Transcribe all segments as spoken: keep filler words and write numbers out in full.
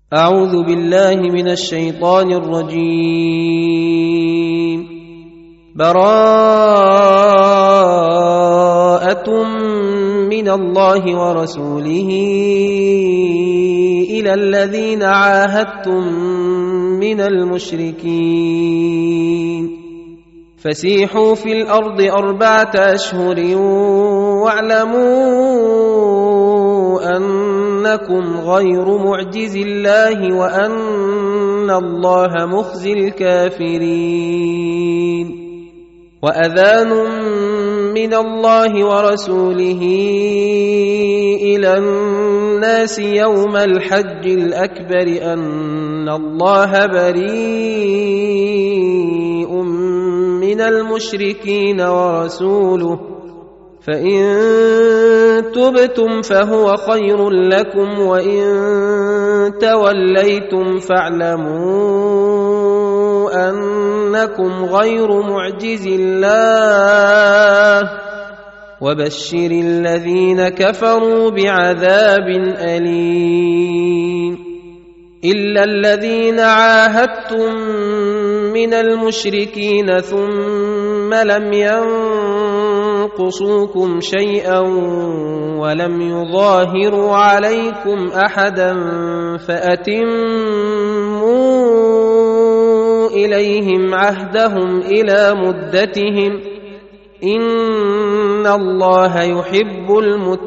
أعوذ بالله من الشيطان الرجيم. براءة من الله ورسوله إلى الذين عاهدتم من المشركين فسيحوا في الأرض أربعة أشهر واعلموا أنكم غير معجز الله وأن الله مخزي الكافرين. وأذان من الله ورسوله إلى الناس يوم الحج الأكبر أن الله بريء من المشركين ورسوله فإن تبتم فهو خير لكم وإن توليتم فاعلموا أنكم غير معجز الله وبشر الذين كفروا بعذاب أليم. إلا الذين عاهدتم من المشركين ثم لم ينقصوكم شيئا ولم يظاهروا عليكم أحدا فأتموا إليهم عهدهم إلى مدتهم إن الله يحب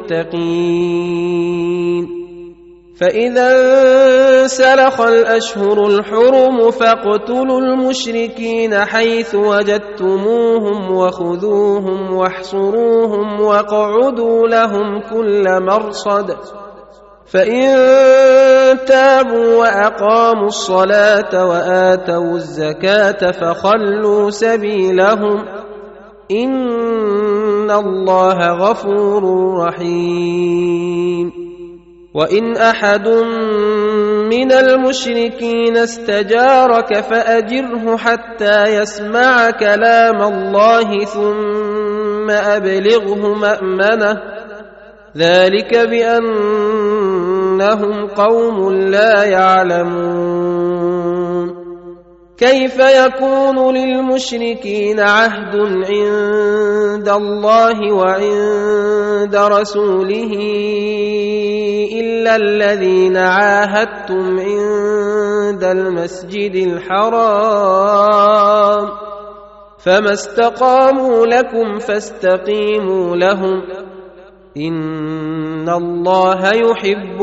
المتقين. فإذا انسلخ الأشهر الحرم فاقتلوا المشركين حيث وجدتموهم وخذوهم واحصروهم واقعدوا لهم كل مرصد فإن تابوا وأقاموا الصلاة وآتوا الزكاة فخلوا سبيلهم إن الله غفور رحيم. وإن أحد من المشركين استجارك فأجره حتى يسمع كلام الله ثم أبلغه مأمنه ذلك بأنهم قوم لا يعلمون. كيف يكون للمشركين عهد عند الله وعند رسوله إلا الذين عاهدتم عند المسجد الحرام فما استقاموا لكم فاستقيموا لهم إن الله يحب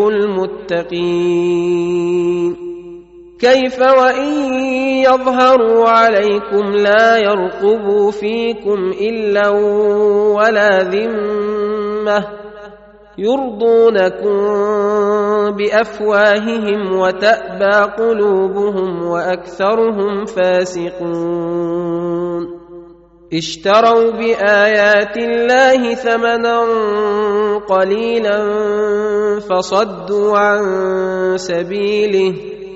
المتقين. كيف وإن يظهروا عليكم لا يرقبوا فيكم إلا ولا ذمة يرضونكم بأفواههم وتأبى قلوبهم وأكثرهم فاسقون. اشتروا بآيات الله ثمنا قليلا فصدوا عن سبيله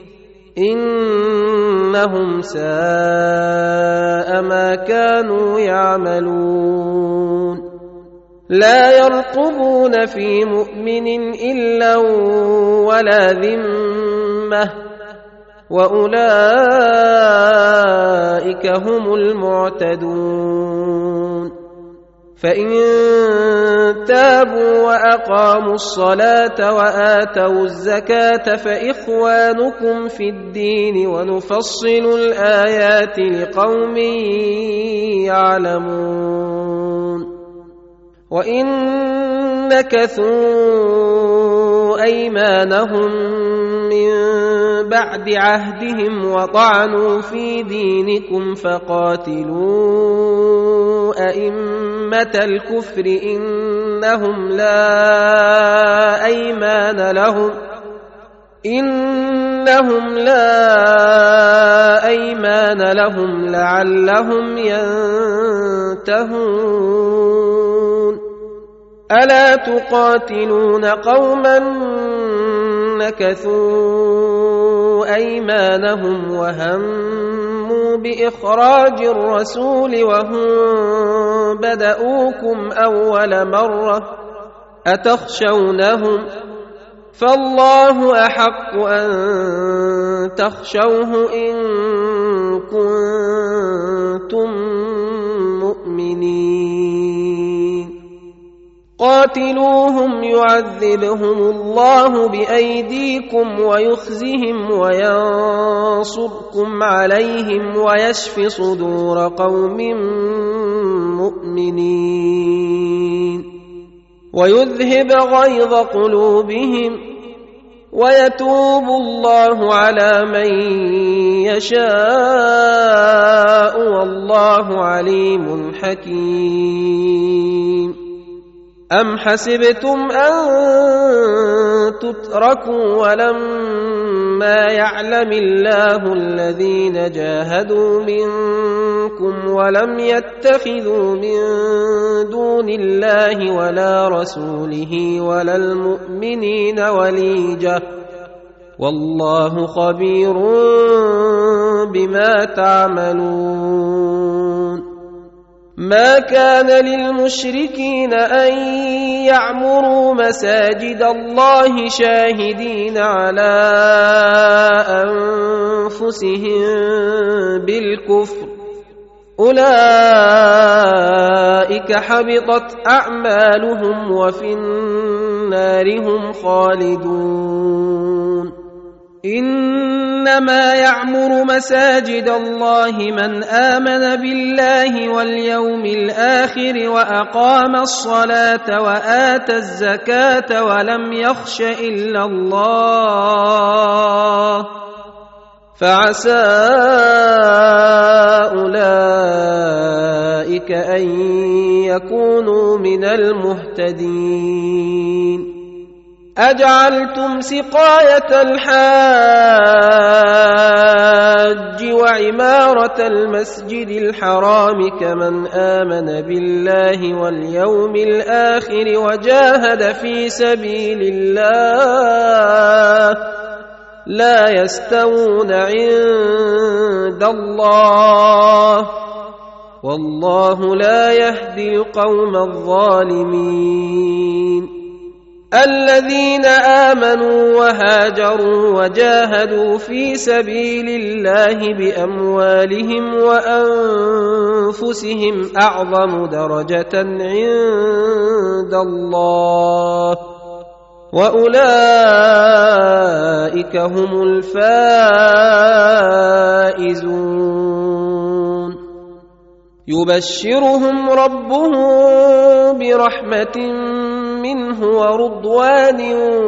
إنهم ساء ما كانوا يعملون. لا يرقبون في مؤمن إلا ولا ذمة وأولئك هم المعتدون. فإن تابوا وأقاموا الصلاة وآتوا الزكاة فإخوانكم في الدين ونفصل الآيات لقوم يعلمون. وإن نكثوا أيمانهم من بعد عهدهم وطعنوا في دينكم فقاتلوا أئمة الكفر إنهم لا أيمان لهم إنهم لا أيمان لهم لعلهم ينتهون. ألا تقاتلون قوما نكثوا أيمانهم وهموا بإخراج الرسول وهم بدؤوكم أول مرة أتخشونهم فالله أحق أن تخشوه إن كنتم مؤمنين قاتلوهم يعذبهم الله بأيديكم ويخزهم وينصركم عليهم ويشف صدور قوم مؤمنين ويذهب غيظ قلوبهم ويتوب الله على من يشاء والله عليم حكيم أم حسبتم أن تتركوا ولما يعلم الله الذين جاهدوا منكم ولم يتخذوا من دون الله ولا رسوله ولا المؤمنين وليجة والله خبير بما تعملون ما كان للمشركين أن يعمروا مساجد الله شاهدين على أنفسهم بالكفر أولئك حبطت أعمالهم وفي النار هم خالدون إنما يعمر مساجد الله من آمن بالله واليوم الآخر وأقام الصلاة وآتى الزكاة ولم يخش إلا الله فعسى أولئك أن يكونوا من المهتدين أجعلتم سقاية الحاج وعمارة المسجد الحرام كمن آمن بالله واليوم الآخر وجاهد في سبيل الله لا يستوون عند الله والله لا يهدي القوم الظالمين الذين آمنوا وهاجروا وجاهدوا في سبيل الله بأموالهم وأنفسهم أعظم درجة عند الله وأولئك هم الفائزون يبشرهم ربهم برحمة منه ورضوان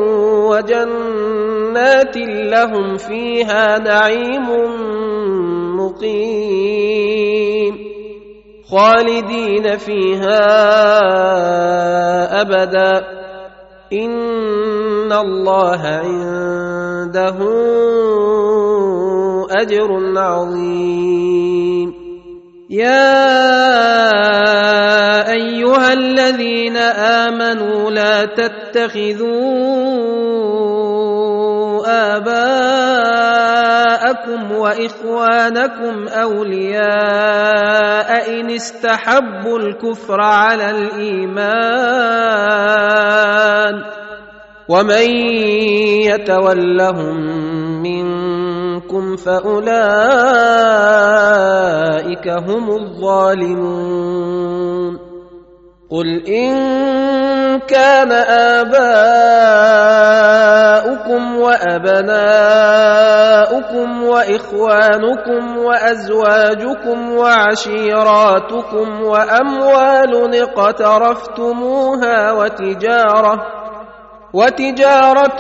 وجنات لهم فيها نعيم مقيم خالدين فيها أبدا إن الله عنده أجر عظيم يا أيها الذين آمنوا لا تتخذوا آباءكم وإخوانكم أولياء إن استحبوا الكفر على الإيمان ومن يتولهم منكم فأولئك هم الظالمون قل إن كان آباؤكم وأبناؤكم وإخوانكم وأزواجكم وعشيراتكم وأموال اقترفتموها وتجارة وتجارة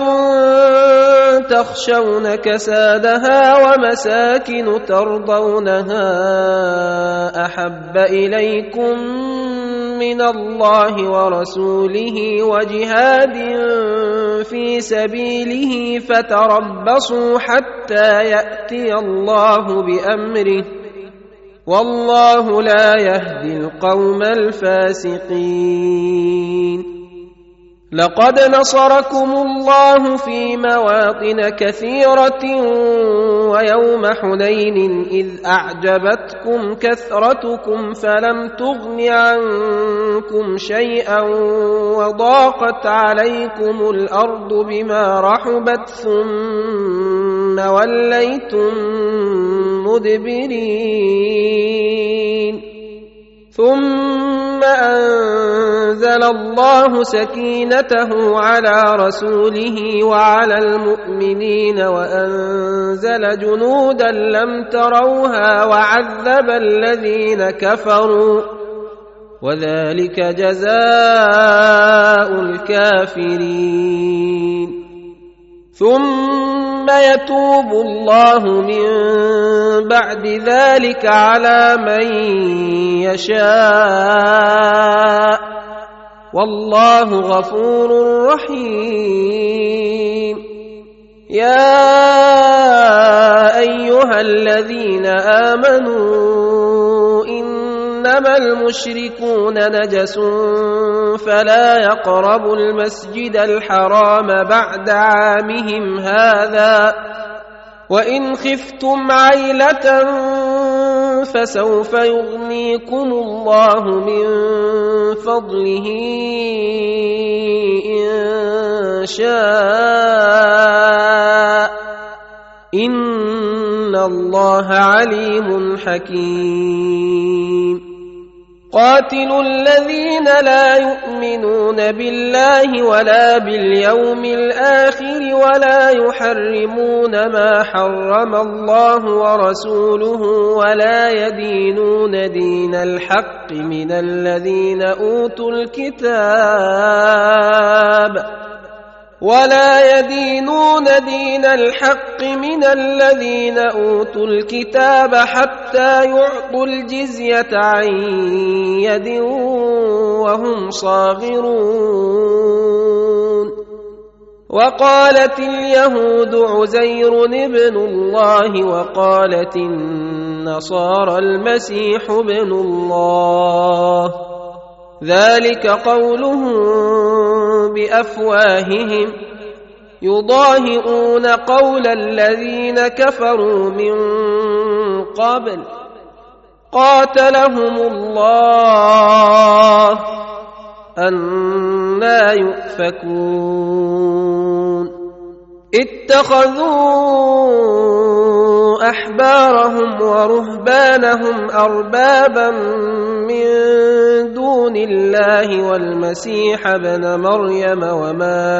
تخشون كسادها ومساكن ترضونها أحب إليكم من الله ورسوله وجهاد في سبيله فتربصوا حتى يأتي الله بأمره والله لا يهدي القوم الفاسقين لقد نصركم الله في مواطن كثيرة ويوم حنين إذ أعجبتكم كثرتكم فلم تغن عنكم شيئا وضاقت عليكم الأرض بما رحبت ثم وليتم مدبرين ثم أنزل الله سكينته على رسوله وعلى المؤمنين وأنزل جنودا لم تروها وعذب الذين كفروا وذلك جزاء الكافرين ثم يتوب الله من بعد ذلك على من يشاء والله غفور رحيم يا أيها الذين آمنوا إنما المشركون نجس فلا يقربوا المسجد الحرام بعد عامهم هذا وإن خفتم عيلة فسوف يغنيكم الله من فضله إن شاء إن الله عليم حكيم قاتلوا الذين لا يؤمنون بالله ولا باليوم الآخر ولا يحرمون ما حرم الله ورسوله ولا يدينون دين الحق من الذين أوتوا الكتاب ولا يدينون دين الحق من الذين أوتوا الكتاب حتى يعطوا الجزية عن يد وهم صاغرون وقالت اليهود عزير ابن الله وقالت النصارى المسيح ابن الله ذلك قولهم بأفواههم يضاهئون قول الذين كفروا من قبل قاتلهم الله أنى يؤفكون اتخذوا أحبارهم ورهبانهم أربابا من دون الله والمسيح ابن مريم وما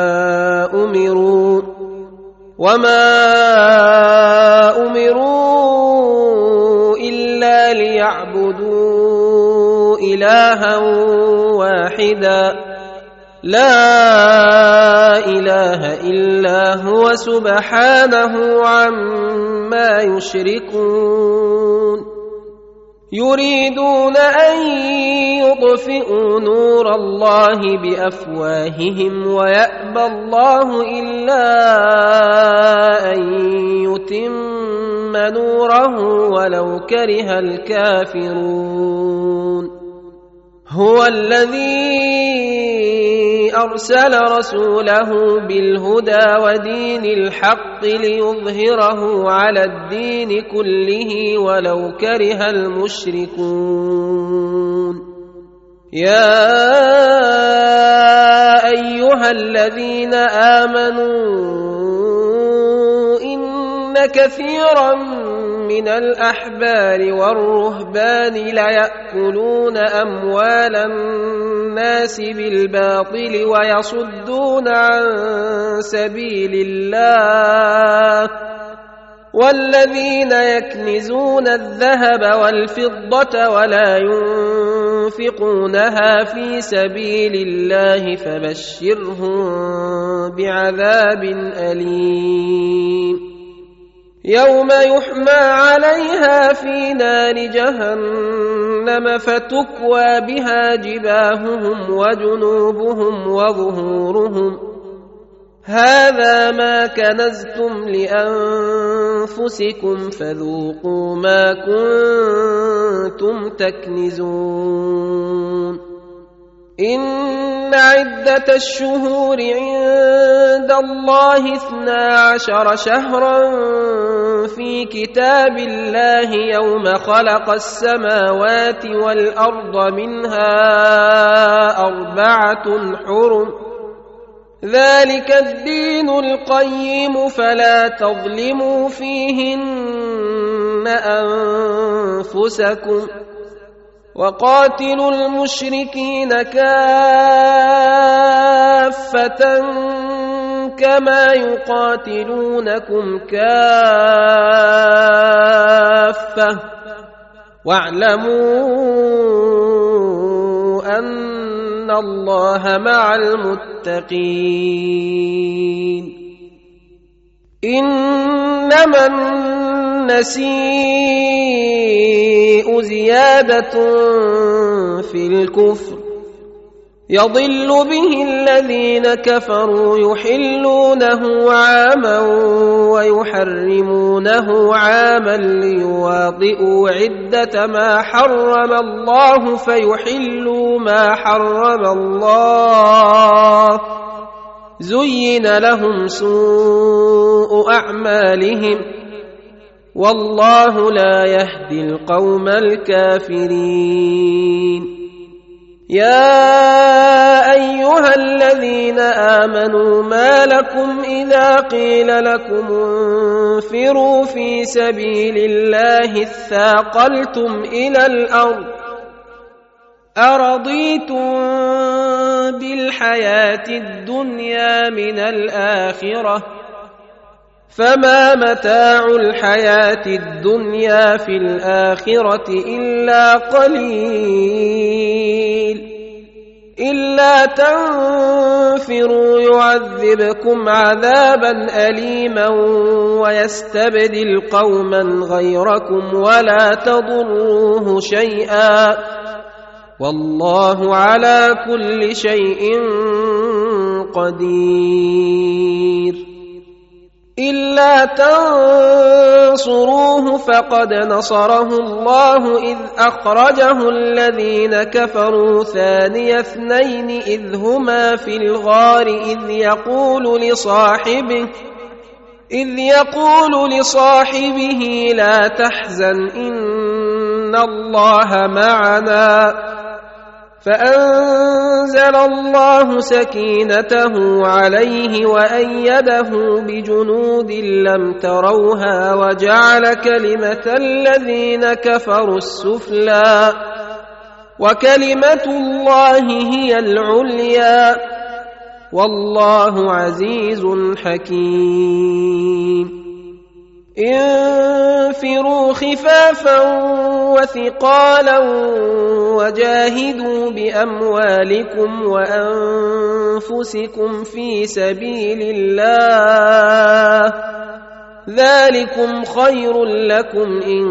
أمروا وما أمروا إلا ليعبدوا إلها واحدا لا إله إلا هو سبحانه عما يشركون يريدون أن يطفئوا نور الله بأفواههم ويأبى الله إلا أن يتم نوره ولو كره الكافرون هو الذي أرسل رسوله بالهدى ودين الحق ليظهره على الدين كله ولو كره المشركون يا أيها الذين آمنوا إن كثيرا من الأحبار والرهبان ليأكلون أموال الناس بالباطل ويصدون عن سبيل الله والذين يكنزون الذهب والفضة ولا ينفقونها في سبيل الله فبشرهم بعذاب أليم يوم يحمى عليها في نار جهنم فتكوى بها جباههم وجنوبهم وظهورهم هذا ما كنزتم لأنفسكم فذوقوا ما كنتم تكنزون إن عدة الشهور عند الله اثنا عشر شهرا في كتاب الله يوم خلق السماوات والأرض منها أربعة حرم ذلك الدين القيم فلا تظلموا فيهن أنفسكم وقاتلوا المشركين كافة كما يقاتلونكم كافة واعلموا أن الله مع المتقين إنما النسيء زيادة في الكفر يضل به الذين كفروا يحلونه عاما ويحرمونه عاما ليواطئوا عدة ما حرم الله فيحلوا ما حرم الله زين لهم سوء أعمالهم والله لا يهدي القوم الكافرين يا أيها الذين آمنوا ما لكم إذا قيل لكم انفروا في سبيل الله اثاقلتم إلى الأرض أرضيتم بالحياة الدنيا من الآخرة فما متاع الحياة الدنيا في الآخرة إلا قليل إلا تنفروا يعذبكم عذابا أليما ويستبدل قوما غيركم ولا تضروه شيئا والله على كل شيء قدير إلا تنصروه فقد نصره الله إذ أخرجه الذين كفروا ثاني اثنين إذ هما في الغار إذ يقول لصاحبه إذ يقول لصاحبه لا تحزن إن الله معنا فأنزل الله سكينته عليه وأيده بجنود لم تروها وجعل كلمة الذين كفروا السفلى وكلمة الله هي العليا والله عزيز حكيم انفروا خفافا وثقالا وجاهدوا بأموالكم وأنفسكم في سبيل الله ذلكم خير لكم إن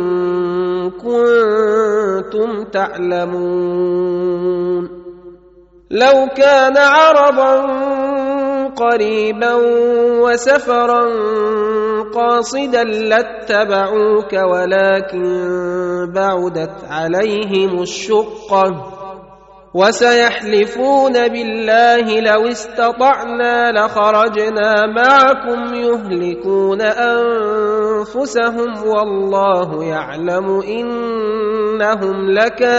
كنتم تعلمون لو كان عرضا قريبا وسفرا قاصدا لاتبعوك ولكن بعدت عليهم الشقة وسيحلفون بالله لو استطعنا لخرجنا معكم يهلكون أنفسهم والله يعلم إنهم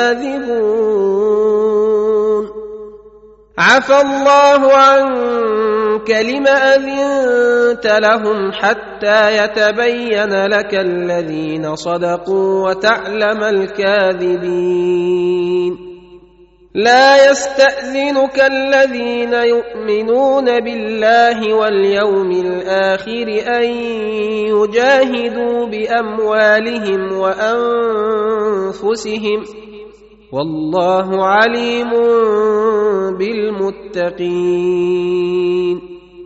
لكاذبون عفى الله عنك لم أذنت لهم حتى يتبين لك الذين صدقوا وتعلم الكاذبين لا يستأذنك الذين يؤمنون بالله واليوم الآخر أن يجاهدوا بأموالهم وأنفسهم والله عليم بالمتقين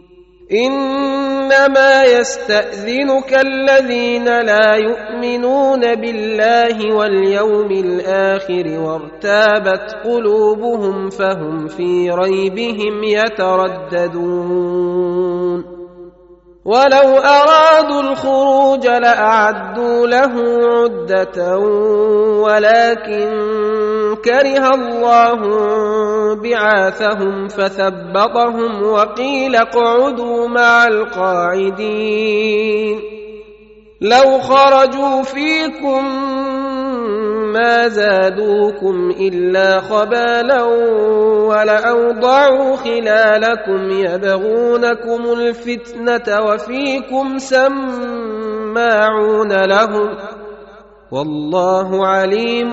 إنما يستأذنك الذين لا يؤمنون بالله واليوم الآخر وارتابت قلوبهم فهم في ريبهم يترددون ولو أرادوا الخروج لأعدوا له عدة ولكن كره الله بعاثهم فثبطهم وقيل اقعدوا مع القاعدين لو خرجوا فيكم ما زادوكم إلا خبالا ولأوضعوا خلالكم يبغونكم الفتنة وفيكم سماعون لهم والله عليم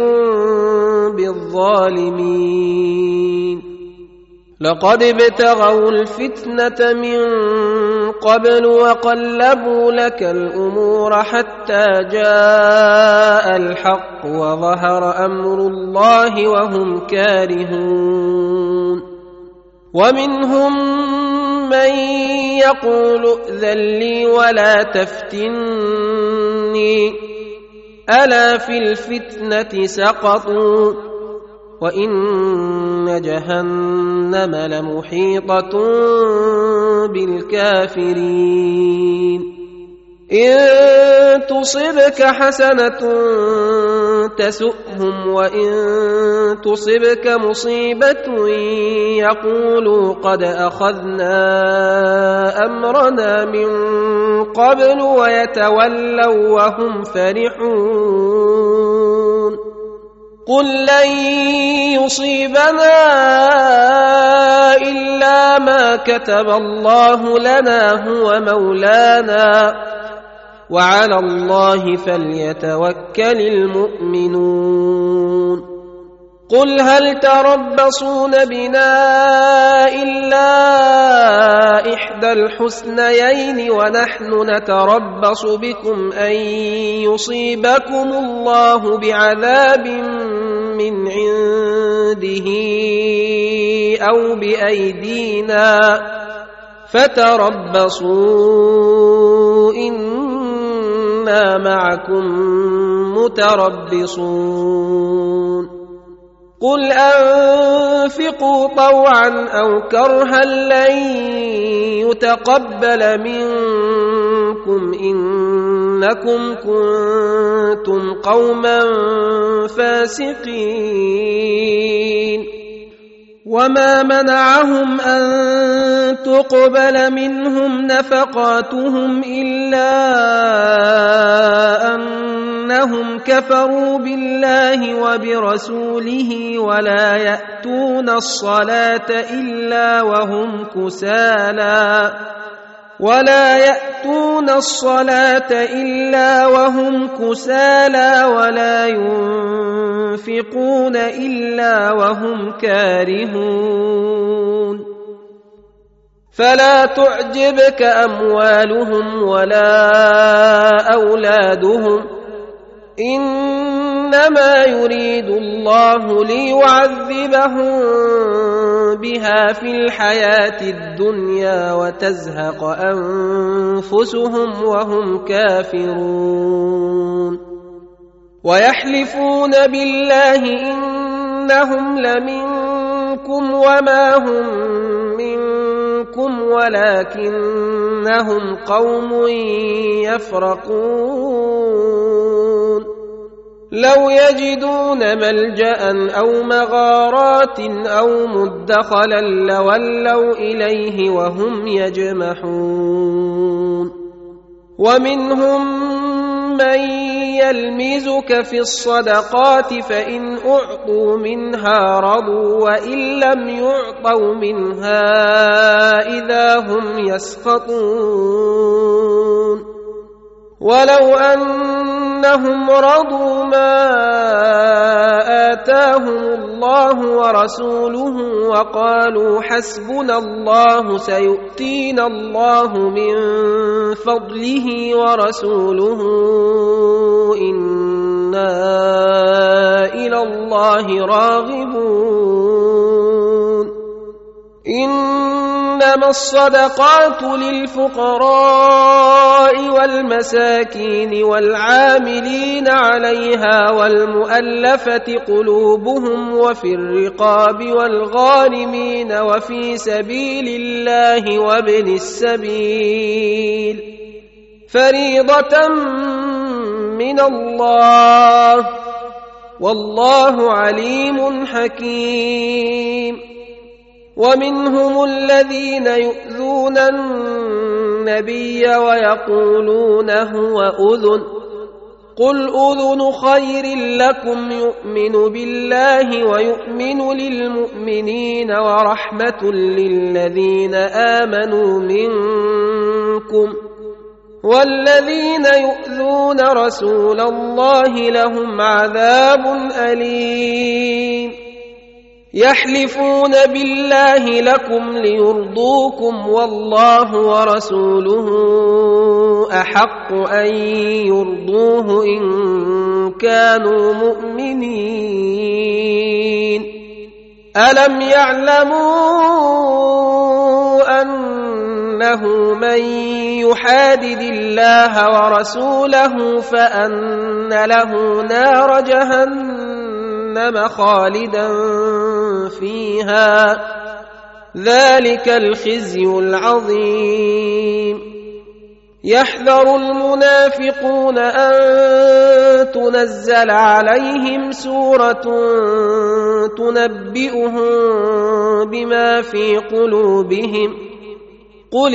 بالظالمين لقد ابتغوا الفتنة من قبل وقلبوا لك الأمور حتى جاء الحق وظهر أمر الله وهم كارهون ومنهم من يقول ائذن لي ولا تفتني ألا في الفتنة سقطوا وإن جهنم لمحيطة بالكافرين إن تصبك حسنة تسؤهم وإن تصبك مصيبة يقولوا قد أخذنا أمرنا من قبل ويتولوا وهم فرحون قل لن يصيبنا إلا ما كتب الله لنا هو مولانا وعلى الله فليتوكل المؤمنون قل هل تربصون بنا إلا إحدى الحسنيين ونحن نتربص بكم أن يصيبكم الله بعذاب من عنده أو بأيدينا فتربصوا إنا معكم متربصون قل أنفقوا طوعا أو كرها لن يتقبل منكم إنكم كنتم قوما فاسقين وما منعهم أن تقبل منهم نفقاتهم إلا أنهم كفروا بالله وبرسوله ولا يأتون الصلاة إلا وهم كسالى ولا يأتون الصلاة إلا وهم كسالى ولا ينفقون إلا وهم كارهون فلا تعجبك أموالهم ولا أولادهم إنما يريد الله ليعذبهم بها في الحياة الدنيا وتزهق أنفسهم وهم كافرون ويحلفون بالله إنهم لمنكم وما هم منكم ولكنهم قوم يفرقون لو يجدون ملجأ أو مغارات أو مدخلا لولوا إليه وهم يجمحون ومنهم من يلمزك في الصدقات فإن أعطوا منها رضوا وإن لم يعطوا منها إذا هم يسخطون ولو أنهم رضوا ما آتاهم الله ورسوله وقالوا حسبنا الله سيؤتينا الله من فضله ورسوله إنا إلى الله راغبون إنما الصدقات للفقراء والمساكين والمساكين والعاملين عليها والمؤلفة قلوبهم وفي الرقاب والغارمين وفي سبيل الله وابن السبيل فريضة من الله والله عليم حكيم. ومنهم الذين يؤذون النبي ويقولون هو أذن قل أذن خير لكم يؤمن بالله ويؤمن للمؤمنين ورحمة للذين آمنوا منكم والذين يؤذون رسول الله لهم عذاب أليم. يحلفون بالله لكم ليرضوكم والله ورسوله أحق أن يرضوه إن كانوا مؤمنين. ألم يعلموا أنه من يحادد الله ورسوله فأن له نار جهنم خالدا فيها ذلك الخزي العظيم. يحذر المنافقون أن تنزل عليهم سورة تنبئهم بما في قلوبهم قل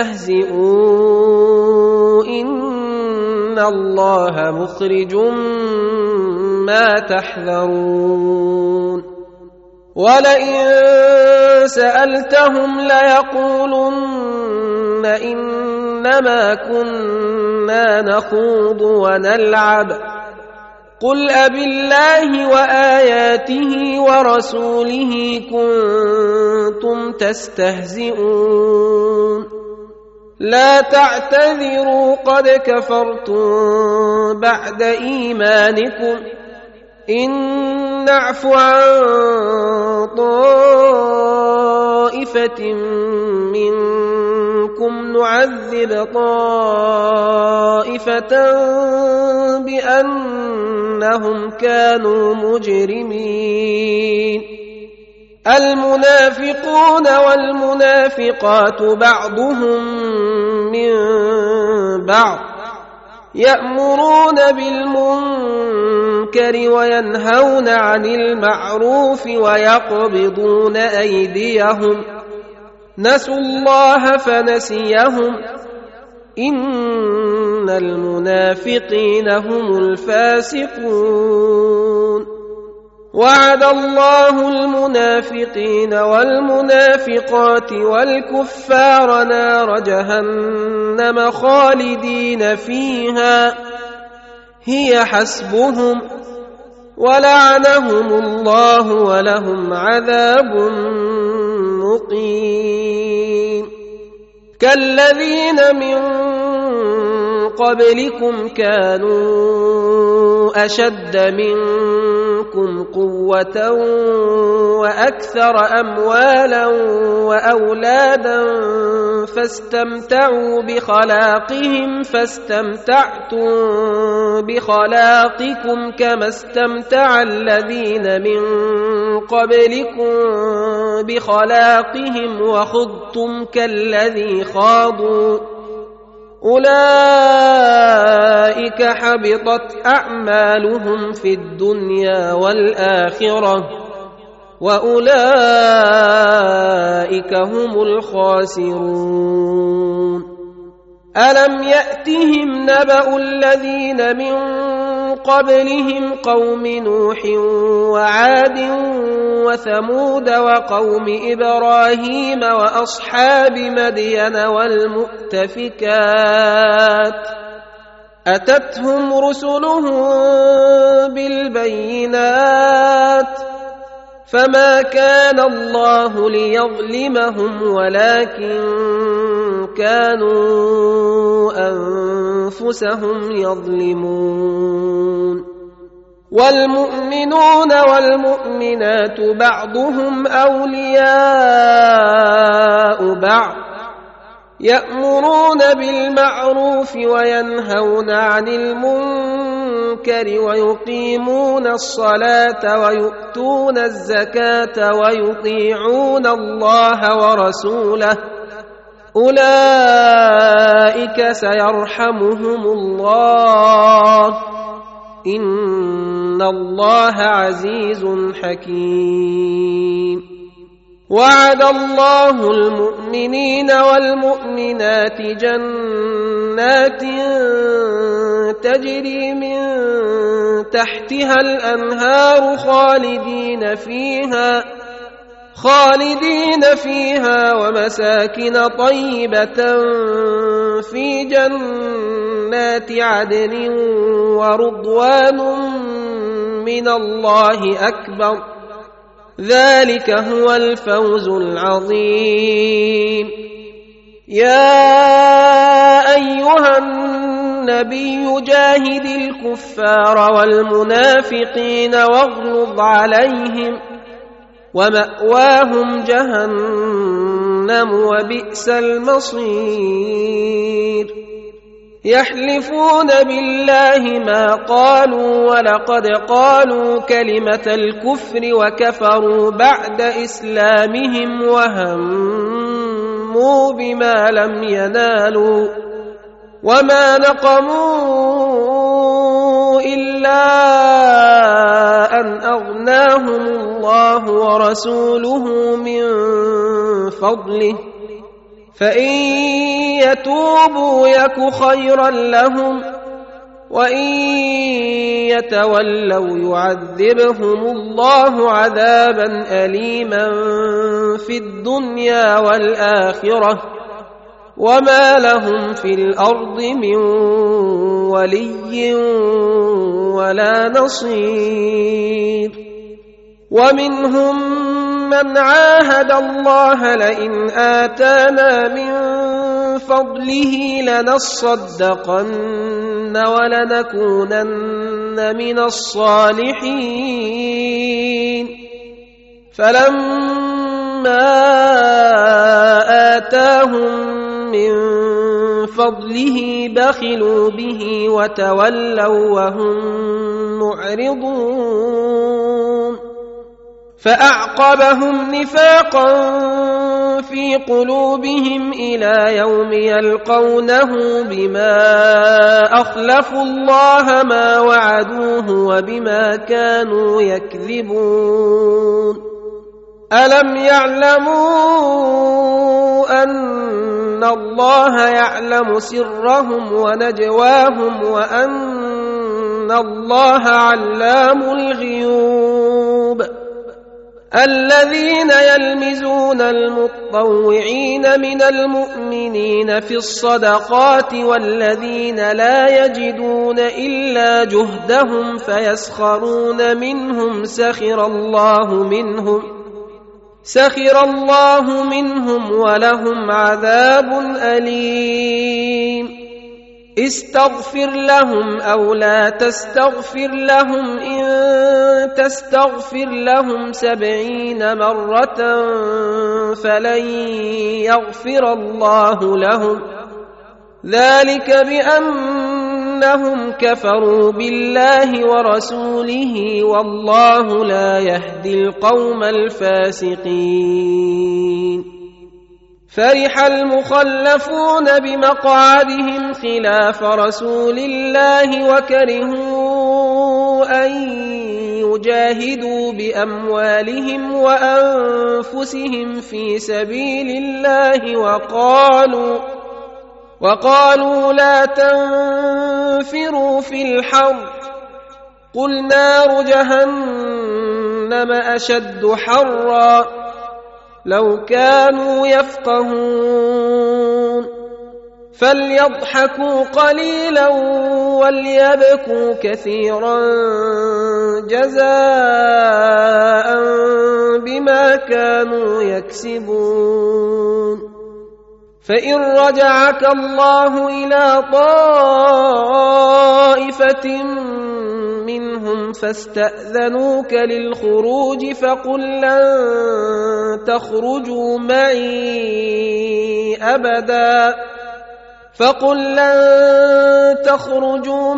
استهزئوا إن الله مخرج ما تحذرون. ولئن سألتهم ليقولن إنما كنا نخوض ونلعب قل أبالله وآياته ورسوله كنتم تستهزئون لا تعتذروا قد كفرتم بعد إيمانكم إن نعف عن طائفة منكم نعذب طائفة بأنهم كانوا مجرمين. المنافقون والمنافقات بعضهم من بعض يأمرون بالمنكر وينهون عن المعروف ويقبضون أيديهم نسوا الله فنسيهم إن المنافقين هم الفاسقون. وعد الله المنافقين والمنافقات والكفار نار جهنم خالدين فيها هي حسبهم ولعنهم الله ولهم عذاب مقيم. كالذين من قبلكم كانوا أشد منكم قوة وأكثر أموالا وأولادا فاستمتعوا بخلاقهم فاستمتعتم بخلاقكم كما استمتع الذين من قبلكم بخلاقهم وخضتم كالذي خاضوا أولئك حبطت أعمالهم في الدنيا والآخرة وأولئك هم الخاسرون. ألم يأتهم نبأ الذين من قبلهم قوم نوح وعاد وثمود وقوم إبراهيم وأصحاب مدين والمؤتفكات أتتهم رسلهم بالبينات فما كان الله ليظلمهم ولكن كانوا أنفسهم يظلمون. والمؤمنون والمؤمنات بعضهم أولياء بعض يأمرون بالمعروف وينهون عن المنكر ويقيمون الصلاة ويؤتون الزكاة ويطيعون الله ورسوله أولئك سيرحمهم الله إن الله عزيز حكيم. وعد الله المؤمنين والمؤمنات جنات تجري من تحتها الأنهار خالدين فيها خالدين فيها ومساكن طيبة في جنات عدن ورضوان من الله أكبر ذلك هو الفوز العظيم. يا أيها النبي جاهد الكفار والمنافقين واغلظ عليهم ومأواهم جهنم وبئس المصير. يحلفون بالله ما قالوا ولقد قالوا كلمة الكفر وكفروا بعد إسلامهم وهموا بما لم ينالوا وما نقموا إلا أن أغناهم الله ورسوله من فضله فإن يتوبوا يك خيرا لهم وإن يتولوا يعذبهم الله عذابا أليما في الدنيا والآخرة وما لهم في الأرض من ولي ولا نصير. ومنهم من عاهد الله لئن آتانا من فضله لنصدقن ولنكونن من الصالحين فلما آتاهم من فضله بخلوا به وتولوا وهم معرضون فأعقبهم نفاقا في قلوبهم إلى يوم يلقونه بما أخلفوا الله ما وعدوه وبما كانوا يكذبون. ألم يعلموا أن الله يعلم سرهم ونجواهم وأن الله علام الغيوب. الذين يلمزون المطوعين من المؤمنين في الصدقات والذين لا يجدون إلا جهدهم فيسخرون منهم سخر الله منهم سخر الله منهم ولهم عذاب أليم. استغفر لهم أو لا تستغفر لهم إن تستغفر لهم سبعين مرة فلن يغفر الله لهم ذلك بأنهم كفروا بالله ورسوله والله لا يهدي القوم الفاسقين. فرح المخلفون بمقعدهم خلاف رسول الله وكرهوا أن يجاهدوا بأموالهم وأنفسهم في سبيل الله وقالوا وقالوا لا تنفروا في الحر قل نار جهنم أشد حرا لو كانوا يفقهون. فليضحكوا قليلا وليبكوا كثيرا جزاء بما كانوا يكسبون. فإن رجعك الله إلى طائفة منهم فاستأذنوك للخروج فقل لن تخرجوا معي أبدا فقل لن تخرجوا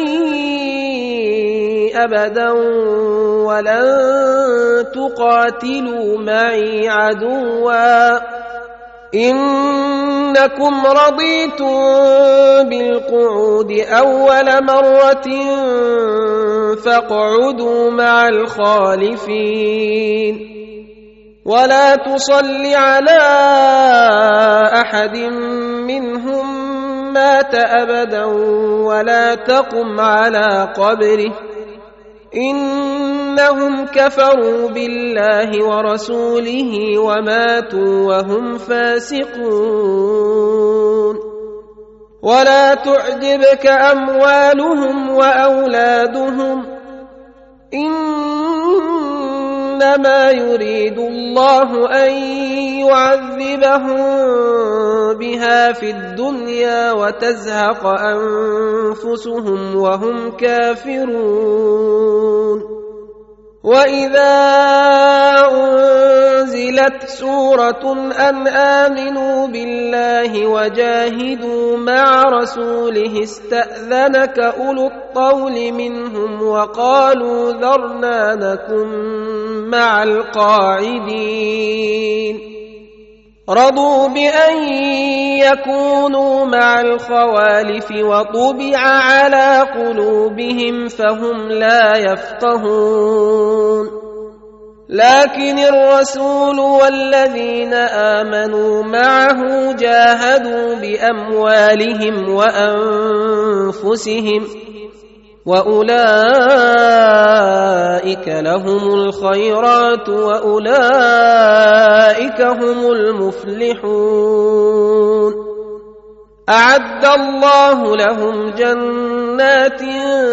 معي أبدا ولن تقاتلوا معي عدوا إنكم رضيتم بالقعود أول مرة فاقعدوا مع الخالفين ولا تصل على أحد منهم مات أبدا ولا تقم على قبره إنهم كفروا بالله ورسوله وماتوا وهم فاسقون ولا تعجبك أموالهم وأولادهم إنما يريد الله أن يعذبهم بها في الدنيا وتزهق أنفسهم وهم كافرون وإذا أنزلت سورة أن آمنوا بالله وجاهدوا مع رسوله استأذنك أولو الطول منهم وقالوا ذرنا نكن مع القاعدين رضوا بأن يكونوا مع الخوالف وطبع على قلوبهم فهم لا يفقهون لكن الرسول والذين آمنوا معه جاهدوا بأموالهم وأنفسهم وأولئك لهم الخيرات وأولئك هم المفلحون أعد الله لهم جنات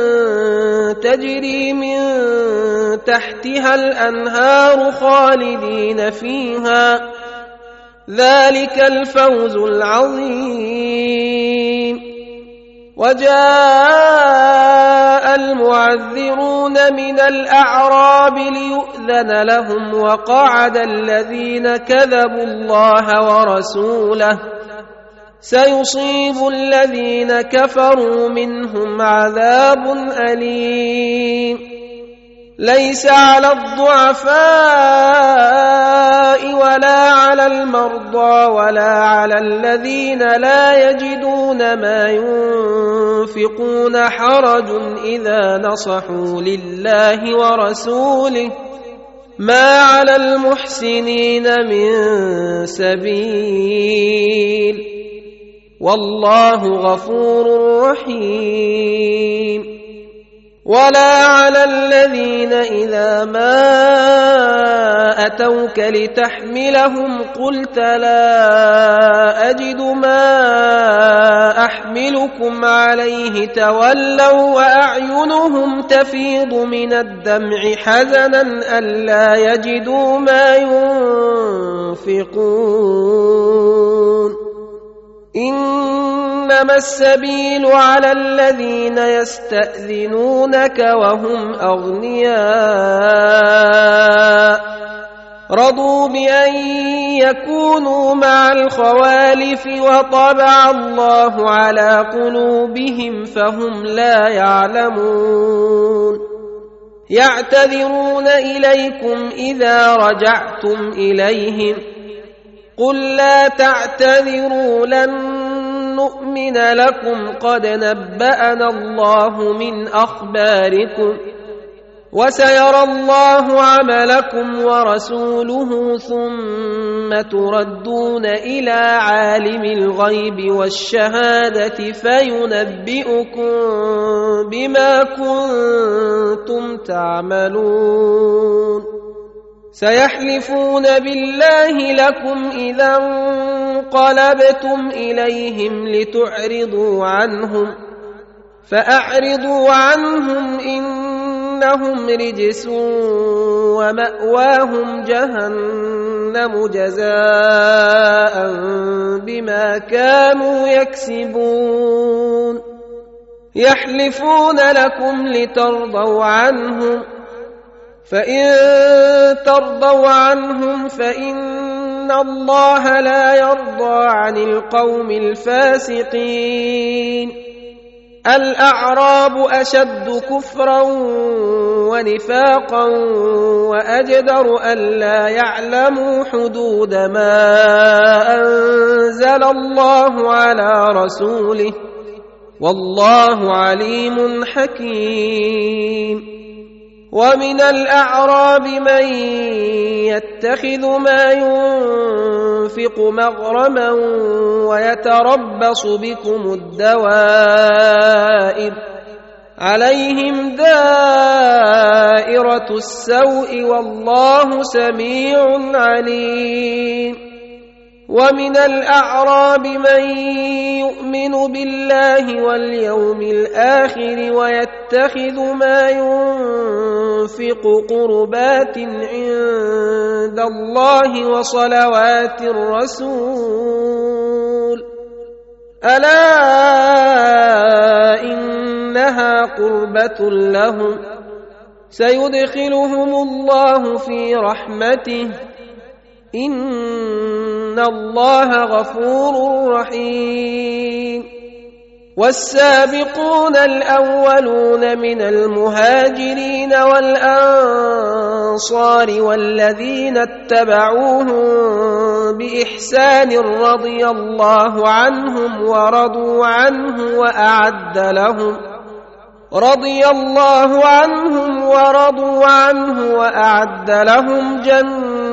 تجري من تحتها الأنهار خالدين فيها ذلك الفوز العظيم وجاء المعذرون من الأعراب ليؤذن لهم وقعد الذين كذبوا الله ورسوله سيصيب الذين كفروا منهم عذاب أليم ليس على الضعفاء ولا على المرضى ولا على الذين لا يجدون ما ينفقون حرج إذا نصحوا لله ورسوله ما على المحسنين من سبيل والله غفور رحيم ولا على الذين إذا ما أتوك لتحملهم قلت لا أجد ما أحملكم عليه تولوا وأعينهم تفيض من الدمع حزنا ألا يجدوا ما ينفقون إنما السبيل على الذين يستأذنونك وهم أغنياء رضوا بأن يكونوا مع الخوالف وطبع الله على قلوبهم فهم لا يعلمون يعتذرون إليكم إذا رجعتم إليهم قل لا تعتذروا لن نؤمن لكم قد نبأنا الله من أخباركم وسيرى الله عملكم ورسوله ثم تردون إلى عالم الغيب والشهادة فينبئكم بما كنتم تعملون سيحلفون بالله لكم إذا انقلبتم إليهم لتعرضوا عنهم فأعرضوا عنهم إنهم رجس ومأواهم جهنم جزاء بما كانوا يكسبون يحلفون لكم لترضوا عنهم فإن ترضوا عنهم فإن الله لا يرضى عن القوم الفاسقين. الأعراب أشد كفرا ونفاقا وأجدر ألا يعلموا حدود ما أنزل الله على رسوله والله عليم حكيم. ومن الأعراب من يتخذ ما ينفق مغرما ويتربص بكم الدوائر عليهم دائرة السوء والله سميع عليم. ومن الأعراب من يؤمن بالله واليوم الآخر ويتخذ ما ينفق قربات عند الله وصلوات الرسول ألا إنها قربة لهم سيدخلهم الله في رحمته إن الله غفور رحيم. والسابقون الأولون من المهاجرين والأنصار والذين اتبعوهم بإحسان رضي الله عنهم ورضوا عنه وأعد لهم رضي الله عنهم ورضوا عنه وأعد لهم جنات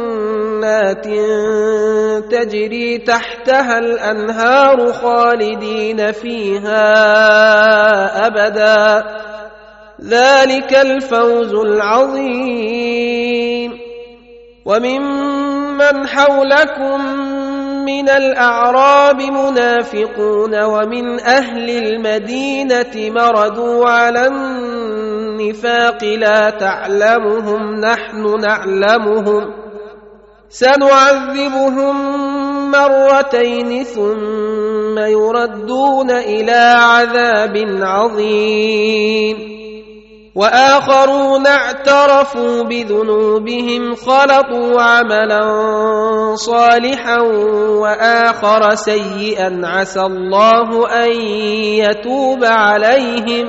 تجري تحتها الأنهار خالدين فيها أبدا ذلك الفوز العظيم. وممن حولكم من الأعراب منافقون ومن أهل المدينة مردوا على النفاق لا تعلمهم نحن نعلمهم سنعذبهم مرتين ثم يردون إلى عذاب عظيم. وآخرون اعترفوا بذنوبهم خلطوا عملا صالحا وآخر سيئا عسى الله أن يتوب عليهم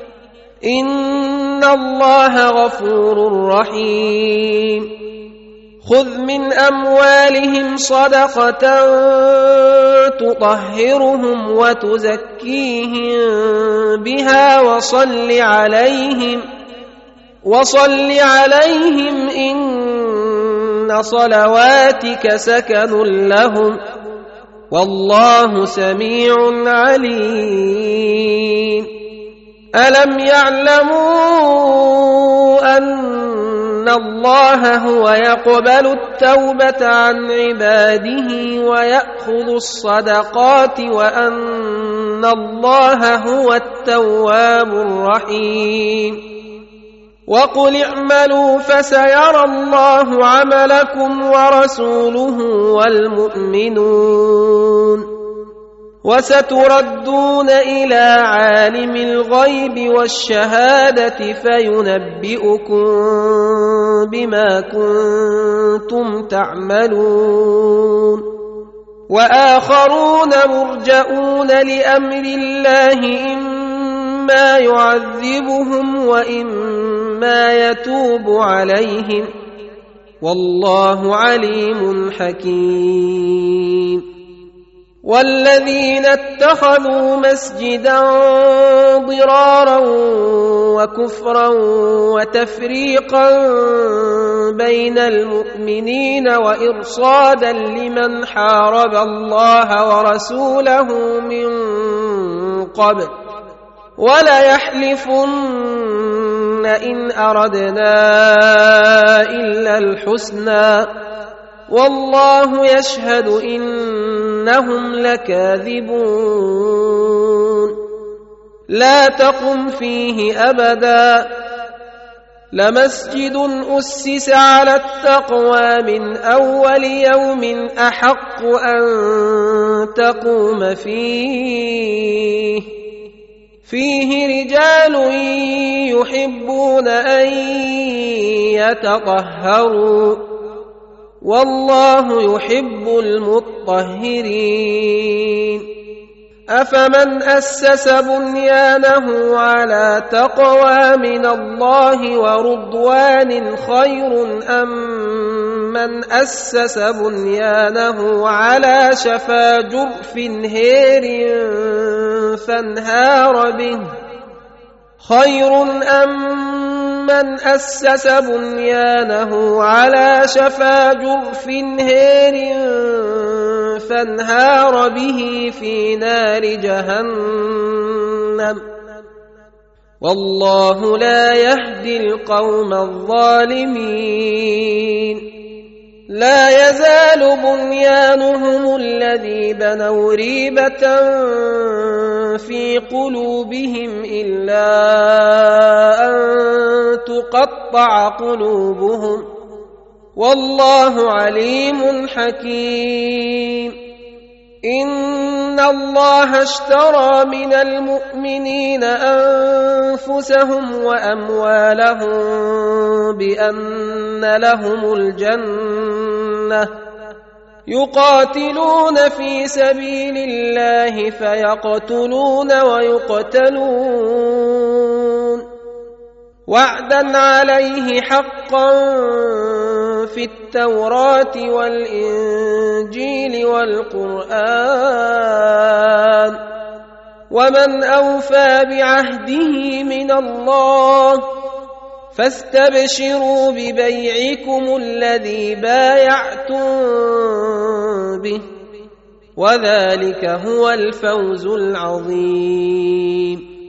إن الله غفور رحيم. خذ من أموالهم صدقة تطهرهم وتزكيهم بها وصل عليهم وصل عليهم إن صلواتك سكن لهم والله سميع عليم. ألم يعلموا أن إن الله هو يقبل التوبة عن عباده ويأخذ الصدقات وأن الله هو التواب الرحيم. وقل اعملوا فسيرى الله عملكم ورسوله والمؤمنون وستردون إلى عالم الغيب والشهادة فينبئكم بما كنتم تعملون. وآخرون مرجئون لأمر الله إما يعذبهم وإما يتوب عليهم والله عليم حكيم. والذين اتخذوا مسجدا ضرارا وكفرا وتفريقا بين المؤمنين وإرصادا لمن حارب الله ورسوله من قبل وليحلفن إن أردنا إلا الحسنى والله يشهد إنهم لكاذبون. لا تقم فيه أبدا لمسجد أسس على التقوى من أول يوم أحق أن تقوم فيه فيه رجال يحبون أن يتطهروا والله يحب المطهرين أفمن أسس بنيانه على تقوى من الله ورضوان خير أم من أسس بنيانه على شفا جرف هير فانهار به خير أم من أسس بنيانه على شفا جرف هير فانهار به في نار جهنم والله لا يهدي القوم الظالمين لا يزال بنيانهم الذي بنوا ريبة في قلوبهم إلا أن تقطع قلوبهم والله عليم حكيم إن الله اشترى من المؤمنين أنفسهم وأموالهم بأن لهم الجنة يقاتلون في سبيل الله فيقتلون ويقتلون وعدا عليه حقا في التوراة والإنجيل والقرآن ومن أوفى بعهده من الله فاستبشروا ببيعكم الذي بايعتم به وذلك هو الفوز العظيم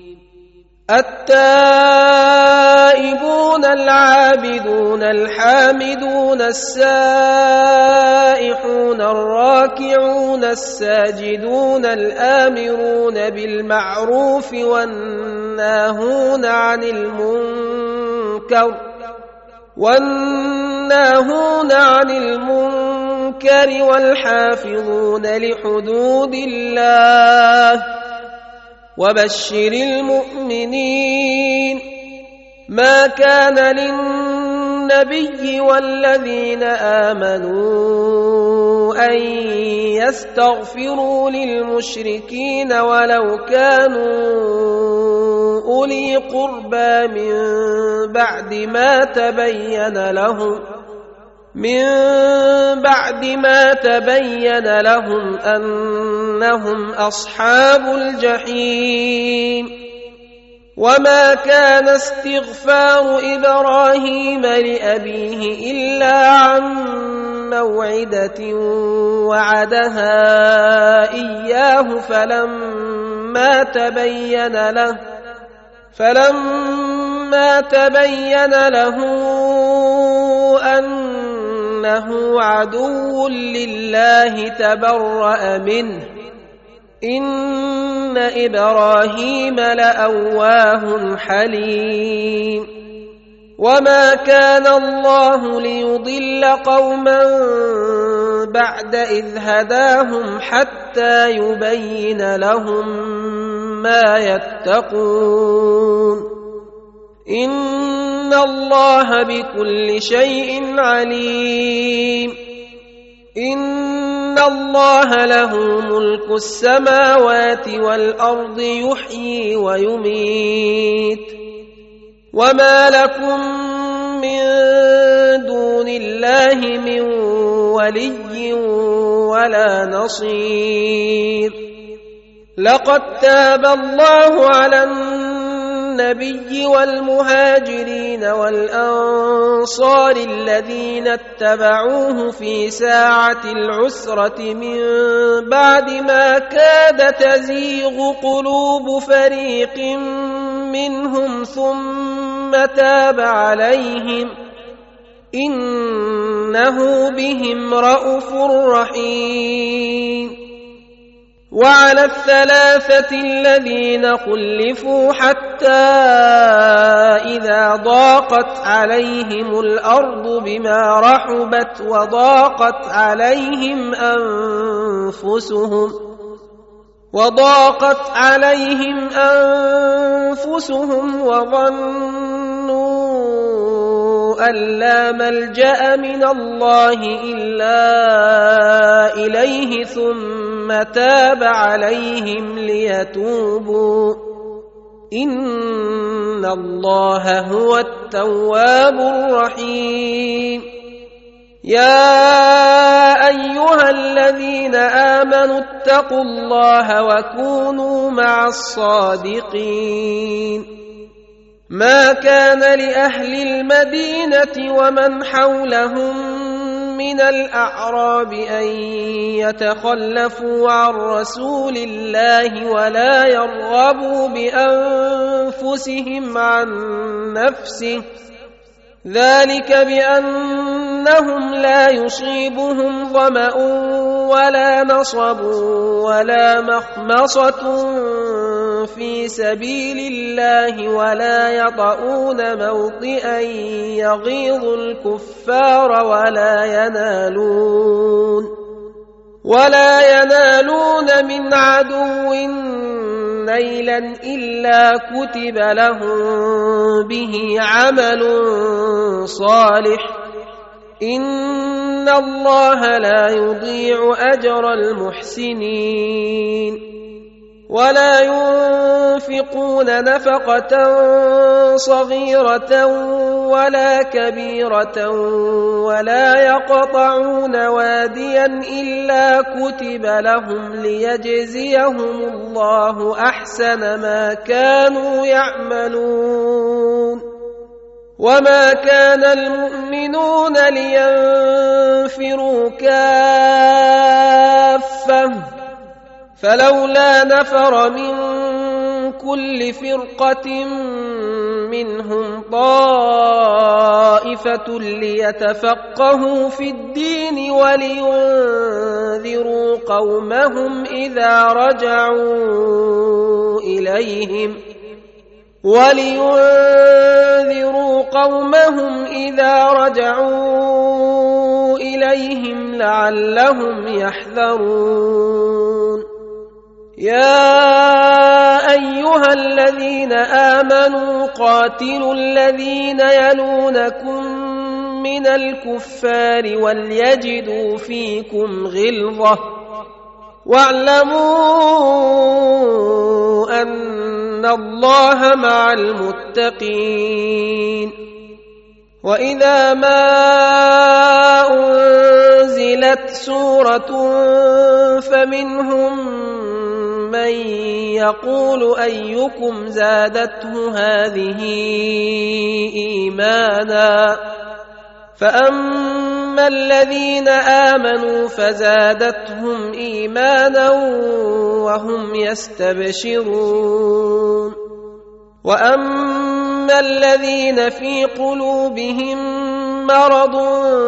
التائبون العابدون الحامدون السائحون الراكعون الساجدون الآمرون بالمعروف والناهون عن المنكر والناهون عن المنكر والحافظون لحدود الله وبشر المؤمنين ما كان للنبي والذين آمنوا أن يستغفروا للمشركين ولو كانوا أولي قربى من بعد ما تبين لهم من بعد ما تبين لهم أنهم أصحاب الجحيم وما كان استغفار إبراهيم لأبيه إلا عن موعدة وعدها إياه فلما تبين له فلما تبين له أن إنه عدو لله تبرأ منه إن إبراهيم لأواه حليم وما كان الله ليضل قوما بعد إذ هداهم حتى يبين لهم ما يتقون إن الله بكل شيء عليم إن الله له ملك السماوات والأرض يحيي ويميت وما لكم من دون الله من ولي ولا نصير لقد تاب الله على النبي والمهاجرين والأنصار الذين اتبعوه في ساعة العسرة من بعد ما كاد تزيغ قلوب فريق منهم ثم تاب عليهم إنه بهم رءوف رحيم وعلى الثلاثة الذين خلفوا حتى إذا ضاقت عليهم الأرض بما رحبت وضاقت عليهم أنفسهم وضاقت عليهم أنفسهم وظنوا أن لا ملجأ من الله إلا إليه ثم تاب عليهم ليتوبوا إن الله هو التواب الرحيم. يا أيها الذين آمنوا اتقوا الله وكونوا مع الصادقين. ما كان لأهل المدينة ومن حولهم من الأعراب أن يتخلفوا عن رسول الله ولا يرغبوا بأنفسهم عن نفسه، ذلك بأنهم لا يصيبهم ظمأ ولا نصب ولا مخمصة في سبيل الله ولا يطؤون موطئا يغيظ الكفار ولا ينالون ولا ينالون من عدو نيلا إلا كتب لهم به عمل صالح إن الله لا يضيع أجر المحسنين. ولا ينفقون نفقة صغيرة ولا كبيرة ولا يقطعون واديا إلا كتب لهم ليجزيهم الله أحسن ما كانوا يعملون. وما كان المؤمنون لينفروا كافة فلولا نفر من كل فرقة منهم طائفة ليتفقهوا في الدين ولينذروا قومهم إذا رجعوا إليهم ولينذروا قومهم إذا رجعوا إليهم لعلهم يحذرون. يا أيها الذين آمنوا قاتلوا الذين يلونكم من الكفار وليجدوا فيكم غلظة واعلموا أن الله مع المتقين. وإذا ما أنزلت سورة فمنهم من يقول أيكم زادته هذه إيمانا فأما الذين آمنوا فزادتهم إيمانا وهم يستبشرون. وأما الذين في قلوبهم مرض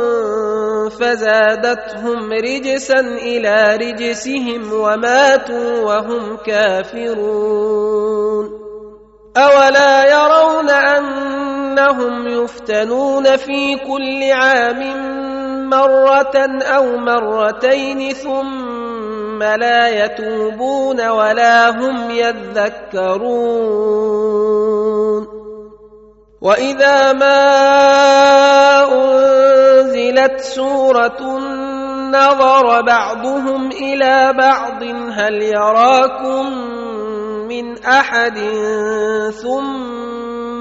فزادتهم رجسا إلى رجسهم وماتوا وهم كافرون. أولا يرون أنهم يفتنون في كل عام مرة أو مرتين ثم لا يتوبون ولا هم يذكرون. وإذا ما أنزلت سورة نظر بعضهم إلى بعض هل يراكم من أحد ثم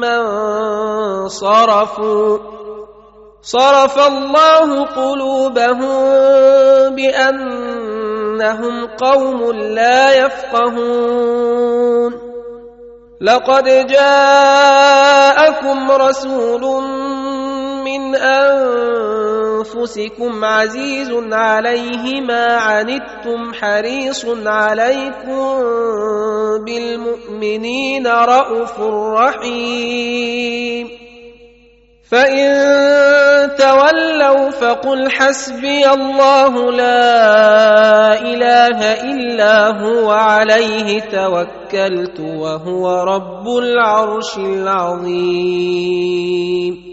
انصرفوا صرف الله قلوبهم بأنهم قوم لا يفقهون. لقد جاءكم رسول من أنفسكم عزيز عليه ما عنتم حريص عليكم بالمؤمنين رءوف رحيم. فإن تولوا فقل حسبي الله لا إله إلا هو عليه توكلت وهو رب العرش العظيم.